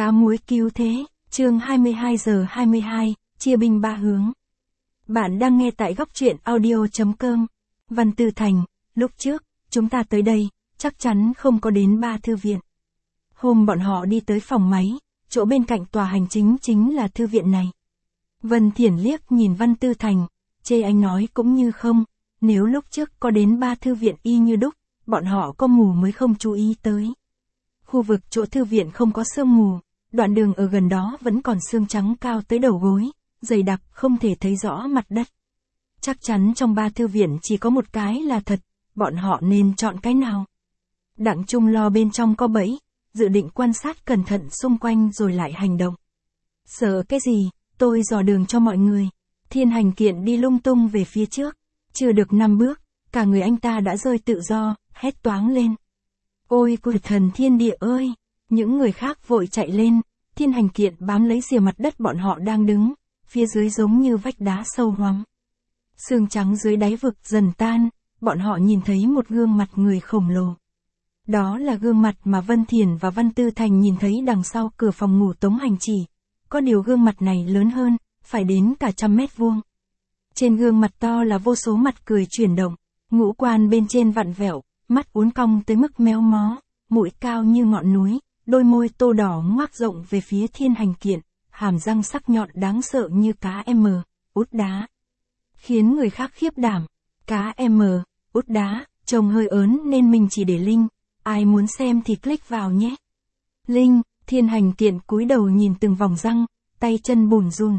Cá muối cứu thế, chương 22 giờ 22, chia binh ba hướng. Bạn đang nghe tại góc truyện audio.com. Văn Tư Thành, lúc trước, chúng ta tới đây, chắc chắn không có đến ba thư viện. Hôm bọn họ đi tới phòng máy, chỗ bên cạnh tòa hành chính là thư viện này. Vân Thiển liếc nhìn Văn Tư Thành, chê anh nói cũng như không, nếu lúc trước có đến ba thư viện y như đúc, bọn họ có mù mới không chú ý tới. Khu vực chỗ thư viện không có sương mù, đoạn đường ở gần đó vẫn còn sương trắng cao tới đầu gối, dày đặc không thể thấy rõ mặt đất. Chắc chắn trong ba thư viện chỉ có một cái là thật, bọn họ nên chọn cái nào? Đặng Trung lo bên trong có bẫy, dự định quan sát cẩn thận xung quanh rồi lại hành động. Sợ cái gì, tôi dò đường cho mọi người. Thiên Hành Kiện đi lung tung về phía trước, chưa được 5 bước, cả người anh ta đã rơi tự do, hét toáng lên. Ôi của thần thiên địa ơi! Những người khác vội chạy lên, Thiên Hành Kiện bám lấy rìa mặt đất bọn họ đang đứng, phía dưới giống như vách đá sâu hoắm. Sương trắng dưới đáy vực dần tan, bọn họ nhìn thấy một gương mặt người khổng lồ. Đó là gương mặt mà Vân Thiển và Văn Tư Thành nhìn thấy đằng sau cửa phòng ngủ Tống Hành Chỉ. Có điều gương mặt này lớn hơn, phải đến cả 100 mét vuông. Trên gương mặt to là vô số mặt cười chuyển động, ngũ quan bên trên vặn vẹo, mắt uốn cong tới mức méo mó, mũi cao như ngọn núi, đôi môi tô đỏ ngoác rộng về phía Thiên Hành Kiện, hàm răng sắc nhọn đáng sợ như cá M, út đá. Khiến người khác khiếp đảm, cá M, út đá, trông hơi ớn nên mình chỉ để link, ai muốn xem thì click vào nhé. Link, Thiên Hành Kiện cúi đầu nhìn từng vòng răng, tay chân bùn run.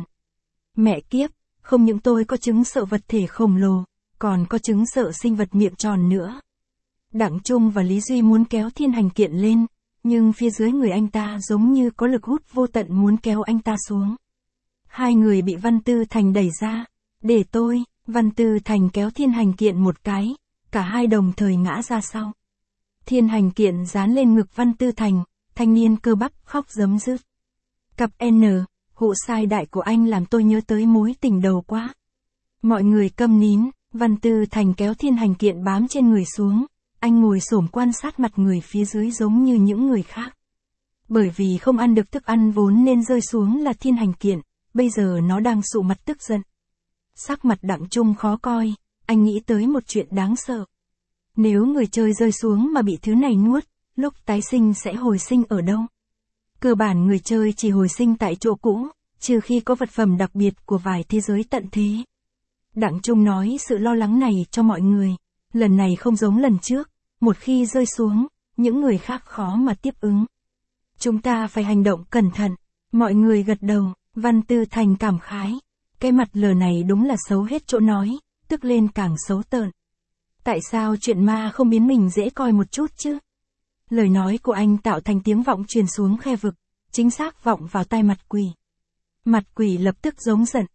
Mẹ kiếp, không những tôi có chứng sợ vật thể khổng lồ, còn có chứng sợ sinh vật miệng tròn nữa. Đặng Trung và Lý Duy muốn kéo Thiên Hành Kiện lên, nhưng phía dưới người anh ta giống như có lực hút vô tận muốn kéo anh ta xuống. Hai người bị Văn Tư Thành đẩy ra. Để tôi, Văn Tư Thành kéo Thiên Hành Kiện một cái, cả hai đồng thời ngã ra sau. Thiên Hành Kiện dán lên ngực Văn Tư Thành, thanh niên cơ bắp khóc rấm rứt. Cặp N, hụ sai đại của anh làm tôi nhớ tới mối tình đầu quá. Mọi người câm nín, Văn Tư Thành kéo Thiên Hành Kiện bám trên người xuống, anh ngồi xổm quan sát mặt người phía dưới giống như những người khác. Bởi vì không ăn được thức ăn vốn nên rơi xuống là Thiên Hành Kiện, bây giờ nó đang sụ mặt tức giận. Sắc mặt Đặng Trung khó coi, anh nghĩ tới một chuyện đáng sợ. Nếu người chơi rơi xuống mà bị thứ này nuốt, lúc tái sinh sẽ hồi sinh ở đâu? Cơ bản người chơi chỉ hồi sinh tại chỗ cũ, trừ khi có vật phẩm đặc biệt của vài thế giới tận thế. Đặng Trung nói sự lo lắng này cho mọi người, lần này không giống lần trước, một khi rơi xuống, những người khác khó mà tiếp ứng. Chúng ta phải hành động cẩn thận, mọi người gật đầu, Văn Tư Thành cảm khái. Cái mặt lờ này đúng là xấu hết chỗ nói, tức lên càng xấu tợn. Tại sao chuyện ma không biến mình dễ coi một chút chứ? Lời nói của anh tạo thành tiếng vọng truyền xuống khe vực, chính xác vọng vào tai mặt quỷ. Mặt quỷ lập tức giống giận.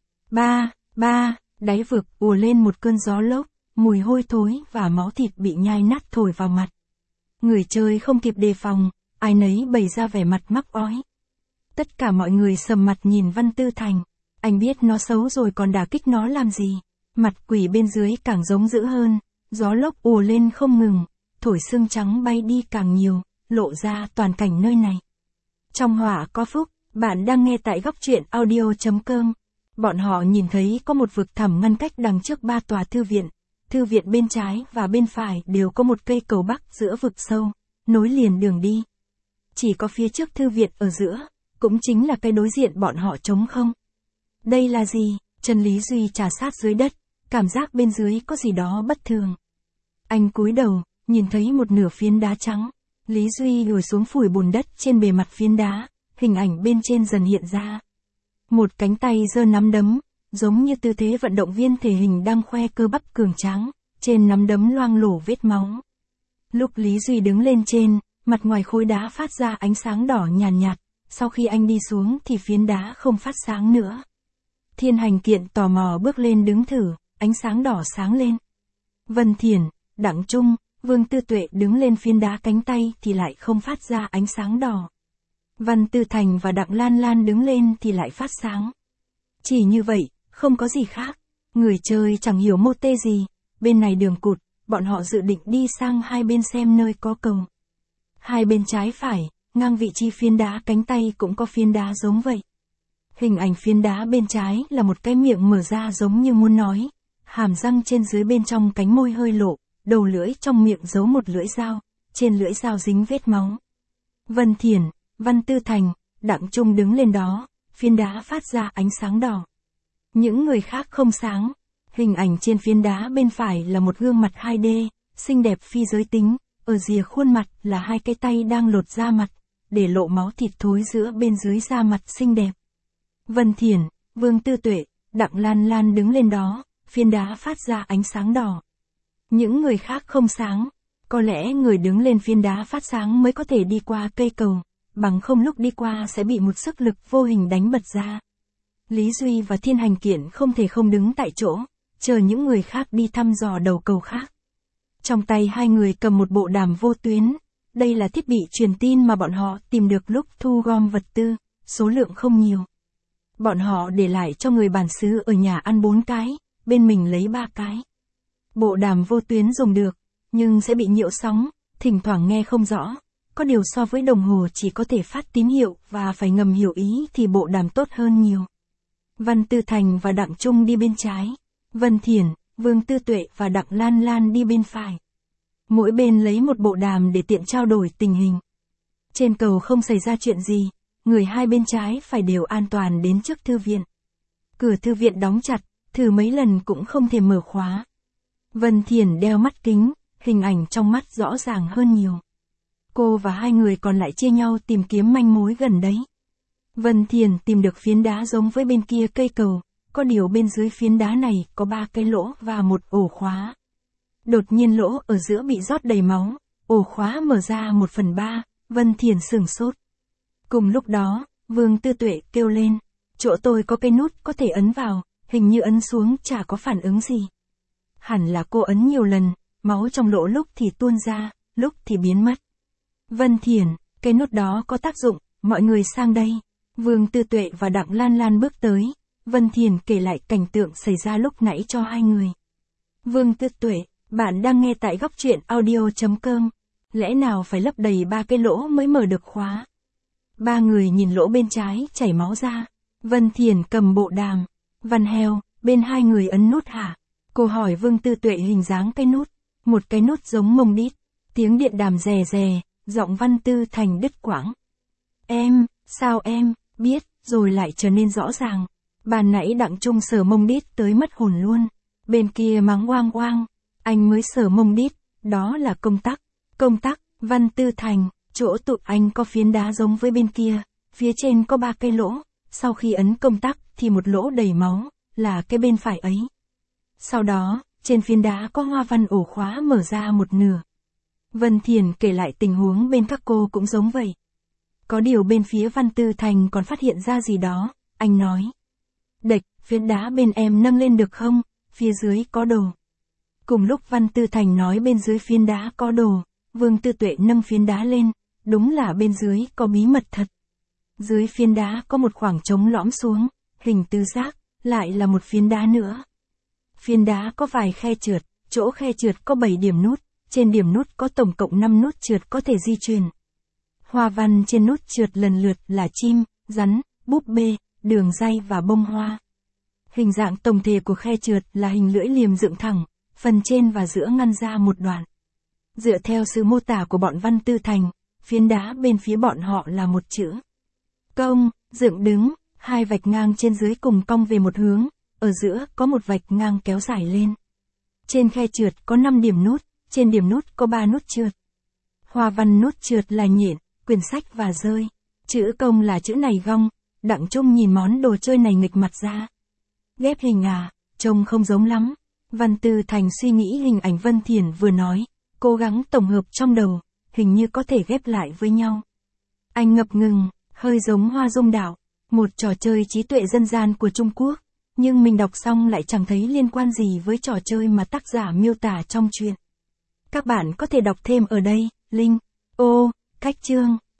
Ba, đáy vực ùa lên một cơn gió lốc, mùi hôi thối và máu thịt bị nhai nát thổi vào mặt. Người chơi không kịp đề phòng, ai nấy bày ra vẻ mặt mắc ói. Tất cả mọi người sầm mặt nhìn Văn Tư Thành. Anh biết nó xấu rồi còn đả kích nó làm gì. Mặt quỷ bên dưới càng giống dữ hơn, gió lốc ùa lên không ngừng, thổi sương trắng bay đi càng nhiều, lộ ra toàn cảnh nơi này. Trong họa có phúc, bạn đang nghe tại góc truyện audio.com. Bọn họ nhìn thấy có một vực thẳm ngăn cách đằng trước ba tòa thư viện bên trái và bên phải đều có một cây cầu bắc giữa vực sâu, nối liền đường đi. Chỉ có phía trước thư viện ở giữa, cũng chính là cây đối diện bọn họ trống không. Đây là gì? Chân Lý Duy trà sát dưới đất, cảm giác bên dưới có gì đó bất thường. Anh cúi đầu, nhìn thấy một nửa phiến đá trắng. Lý Duy ngồi xuống phủi bùn đất trên bề mặt phiến đá, hình ảnh bên trên dần hiện ra. Một cánh tay giơ nắm đấm, giống như tư thế vận động viên thể hình đang khoe cơ bắp cường tráng, trên nắm đấm loang lổ vết máu. Lúc Lý Duy đứng lên trên, mặt ngoài khối đá phát ra ánh sáng đỏ nhàn nhạt, sau khi anh đi xuống thì phiến đá không phát sáng nữa. Thiên Hành Kiện tò mò bước lên đứng thử, ánh sáng đỏ sáng lên. Vân Thiển, Đặng Trung, Vương Tư Tuệ đứng lên phiến đá cánh tay thì lại không phát ra ánh sáng đỏ. Văn Tư Thành và Đặng Lan Lan đứng lên thì lại phát sáng. Chỉ như vậy, không có gì khác. Người chơi chẳng hiểu mô tê gì, bên này đường cụt, bọn họ dự định đi sang hai bên xem nơi có cầu. Hai bên trái phải, ngang vị trí phiến đá cánh tay cũng có phiến đá giống vậy. Hình ảnh phiến đá bên trái là một cái miệng mở ra giống như muốn nói, hàm răng trên dưới bên trong cánh môi hơi lộ, đầu lưỡi trong miệng giấu một lưỡi dao, trên lưỡi dao dính vết máu. Vân Thiển, Văn Tư Thành, Đặng Trung đứng lên đó, phiến đá phát ra ánh sáng đỏ. Những người khác không sáng. Hình ảnh trên phiến đá bên phải là một gương mặt 2D, xinh đẹp phi giới tính, ở rìa khuôn mặt là hai cái tay đang lột da mặt, để lộ máu thịt thối giữa bên dưới da mặt xinh đẹp. Vân Thiển, Vương Tư Tuệ, Đặng Lan Lan đứng lên đó, phiến đá phát ra ánh sáng đỏ. Những người khác không sáng. Có lẽ người đứng lên phiến đá phát sáng mới có thể đi qua cây cầu, bằng không lúc đi qua sẽ bị một sức lực vô hình đánh bật ra. Lý Duy và Thiên Hành Kiện không thể không đứng tại chỗ, chờ những người khác đi thăm dò đầu cầu khác. Trong tay hai người cầm một bộ đàm vô tuyến, đây là thiết bị truyền tin mà bọn họ tìm được lúc thu gom vật tư, số lượng không nhiều. Bọn họ để lại cho người bản xứ ở nhà ăn 4 cái, bên mình lấy 3 cái. Bộ đàm vô tuyến dùng được, nhưng sẽ bị nhiễu sóng, thỉnh thoảng nghe không rõ. Có điều so với đồng hồ chỉ có thể phát tín hiệu và phải ngầm hiểu ý thì bộ đàm tốt hơn nhiều. Văn Tư Thành và Đặng Trung đi bên trái. Vân Thiển, Vương Tư Tuệ và Đặng Lan Lan đi bên phải. Mỗi bên lấy một bộ đàm để tiện trao đổi tình hình. Trên cầu không xảy ra chuyện gì, người hai bên trái phải đều an toàn đến trước thư viện. Cửa thư viện đóng chặt, thử mấy lần cũng không thể mở khóa. Vân Thiển đeo mắt kính, hình ảnh trong mắt rõ ràng hơn nhiều. Cô và hai người còn lại chia nhau tìm kiếm manh mối gần đấy. Vân Thiển tìm được phiến đá giống với bên kia cây cầu, có điều bên dưới phiến đá này có 3 cái lỗ và một ổ khóa. Đột nhiên lỗ ở giữa bị rót đầy máu, ổ khóa mở ra 1/3, Vân Thiển sửng sốt. Cùng lúc đó, Vương Tư Tuệ kêu lên, chỗ tôi có cái nút có thể ấn vào, hình như ấn xuống chả có phản ứng gì. Hẳn là cô ấn nhiều lần, máu trong lỗ lúc thì tuôn ra, lúc thì biến mất. Vân Thiển, cái nút đó có tác dụng, mọi người sang đây. Vương Tư Tuệ và Đặng Lan Lan bước tới, Vân Thiển kể lại cảnh tượng xảy ra lúc nãy cho hai người. Vương Tư Tuệ, bạn đang nghe tại góc truyện audio.com. Lẽ nào phải lấp đầy 3 cái lỗ mới mở được khóa? 3 người nhìn lỗ bên trái chảy máu ra. Vân Thiển cầm bộ đàm. Văn Heo, bên hai người ấn nút hả? Cô hỏi Vương Tư Tuệ hình dáng cái nút. Một cái nút giống mông đít. Tiếng điện đàm rè rè, giọng Văn Tư Thành đứt quãng. Em, sao em, biết, rồi lại trở nên rõ ràng. Bàn nãy Đặng Trung sờ mông đít tới mất hồn luôn. Bên kia mắng oang oang, anh mới sờ mông đít, đó là công tắc. Công tắc, Văn Tư Thành, chỗ tụi anh có phiến đá giống với bên kia, phía trên có 3 cái lỗ, sau khi ấn công tắc thì một lỗ đầy máu, là cái bên phải ấy. Sau đó, trên phiến đá có hoa văn ổ khóa mở ra một nửa. Vân Thiển kể lại tình huống bên các cô cũng giống vậy. Có điều bên phía Văn Tư Thành còn phát hiện ra gì đó, anh nói. Địch, phiến đá bên em nâng lên được không, phía dưới có đồ. Cùng lúc Văn Tư Thành nói bên dưới phiến đá có đồ, Vương Tư Tuệ nâng phiến đá lên, đúng là bên dưới có bí mật thật. Dưới phiến đá có một khoảng trống lõm xuống, hình tứ giác, lại là một phiến đá nữa. Phiến đá có vài khe trượt, chỗ khe trượt có 7 điểm nút, trên điểm nút có tổng cộng 5 nút trượt có thể di chuyển. Hoa văn trên nút trượt lần lượt là chim, rắn, búp bê, đường ray và bông hoa. Hình dạng tổng thể của khe trượt là hình lưỡi liềm dựng thẳng, phần trên và giữa ngăn ra một đoạn. Dựa theo sự mô tả của bọn Văn Tư Thành, phiến đá bên phía bọn họ là một chữ cong, dựng đứng, 2 vạch ngang trên dưới cùng cong về một hướng, ở giữa có một vạch ngang kéo dài lên. Trên khe trượt có 5 điểm nút, trên điểm nút có 3 nút trượt. Hoa văn nút trượt là nhện, quyển sách và rơi. Chữ cong là chữ này gong. Đặng Trung nhìn món đồ chơi này nghịch mặt ra. Ghép hình à, trông không giống lắm. Văn Tư Thành suy nghĩ hình ảnh Vân Thiển vừa nói, cố gắng tổng hợp trong đầu, hình như có thể ghép lại với nhau. Anh ngập ngừng, hơi giống Hoa Dung Đạo, một trò chơi trí tuệ dân gian của Trung Quốc, nhưng mình đọc xong lại chẳng thấy liên quan gì với trò chơi mà tác giả miêu tả trong truyện. Các bạn có thể đọc thêm ở đây, link, cách chương.